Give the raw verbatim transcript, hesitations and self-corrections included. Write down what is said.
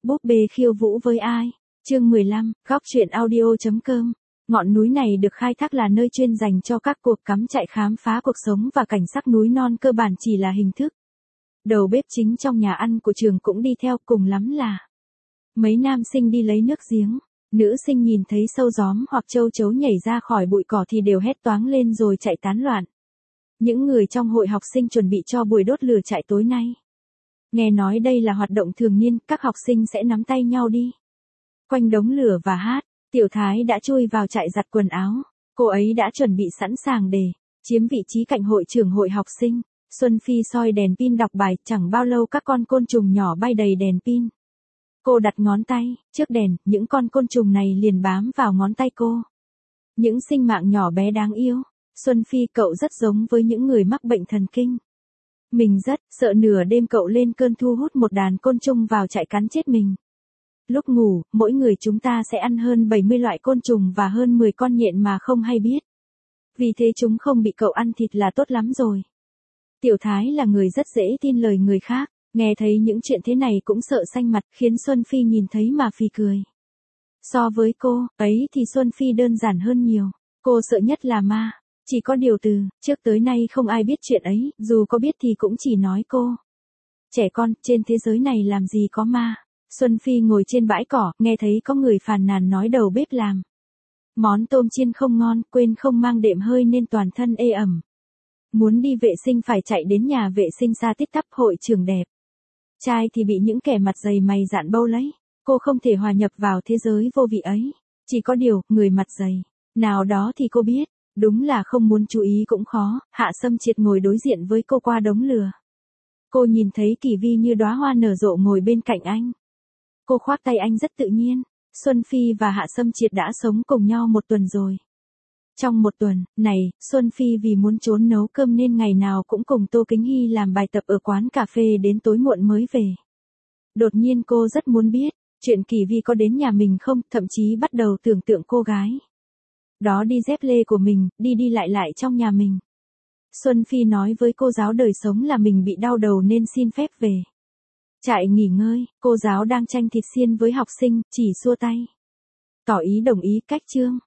Búp bê khiêu vũ với ai? Chương mười lăm, góc truyện audio chấm com. Ngọn núi này được khai thác là nơi chuyên dành cho các cuộc cắm trại khám phá cuộc sống và cảnh sắc núi non cơ bản chỉ là hình thức. Đầu bếp chính trong nhà ăn của trường cũng đi theo, cùng lắm là mấy nam sinh đi lấy nước giếng. Nữ sinh nhìn thấy sâu gióm hoặc châu chấu nhảy ra khỏi bụi cỏ thì đều hét toáng lên rồi chạy tán loạn. Những người trong hội học sinh chuẩn bị cho buổi đốt lửa trại tối nay. Nghe nói đây là hoạt động thường niên, các học sinh sẽ nắm tay nhau đi quanh đống lửa và hát. Tiểu Thái đã chui vào trại giặt quần áo. Cô ấy đã chuẩn bị sẵn sàng để chiếm vị trí cạnh hội trưởng hội học sinh. Xuân Phi soi đèn pin đọc bài, chẳng bao lâu các con côn trùng nhỏ bay đầy đèn pin. Cô đặt ngón tay trước đèn, những con côn trùng này liền bám vào ngón tay cô. Những sinh mạng nhỏ bé đáng yêu. Xuân Phi, cậu rất giống với những người mắc bệnh thần kinh. Mình rất sợ nửa đêm cậu lên cơn thu hút một đàn côn trùng vào trại cắn chết mình. Lúc ngủ, mỗi người chúng ta sẽ ăn hơn bảy mươi loại côn trùng và hơn mười con nhện mà không hay biết. Vì thế chúng không bị cậu ăn thịt là tốt lắm rồi. Tiểu Thái là người rất dễ tin lời người khác, nghe thấy những chuyện thế này cũng sợ xanh mặt, khiến Xuân Phi nhìn thấy mà phì cười. So với cô ấy thì Xuân Phi đơn giản hơn nhiều. Cô sợ nhất là ma. Chỉ có điều từ trước tới nay không ai biết chuyện ấy, dù có biết thì cũng chỉ nói cô. Trẻ con, trên thế giới này làm gì có ma. Xuân Phi ngồi trên bãi cỏ, nghe thấy có người phàn nàn nói đầu bếp làm món tôm chiên không ngon, quên không mang đệm hơi nên toàn thân ê ẩm. Muốn đi vệ sinh phải chạy đến nhà vệ sinh xa tít tắp. Hội trưởng đẹp trai thì bị những kẻ mặt dày mày dạn bâu lấy. Cô không thể hòa nhập vào thế giới vô vị ấy. Chỉ có điều, người mặt dày nào đó thì cô biết. Đúng là không muốn chú ý cũng khó. Hạ Sâm Triệt ngồi đối diện với cô qua đống lửa. Cô nhìn thấy Kỳ Vi như đóa hoa nở rộ ngồi bên cạnh anh. Cô khoác tay anh rất tự nhiên. Xuân Phi và Hạ Sâm Triệt đã sống cùng nhau một tuần rồi. Trong một tuần này, Xuân Phi vì muốn trốn nấu cơm nên ngày nào cũng cùng Tô Kính Hy làm bài tập ở quán cà phê đến tối muộn mới về. Đột nhiên cô rất muốn biết chuyện Kỳ Vi có đến nhà mình không, thậm chí bắt đầu tưởng tượng cô gái đó đi dép lê của mình, đi đi lại lại trong nhà mình. Xuân Phi nói với cô giáo đời sống là mình bị đau đầu nên xin phép về trại nghỉ ngơi. Cô giáo đang tranh thịt xiên với học sinh, chỉ xua tay tỏ ý đồng ý. Cách chương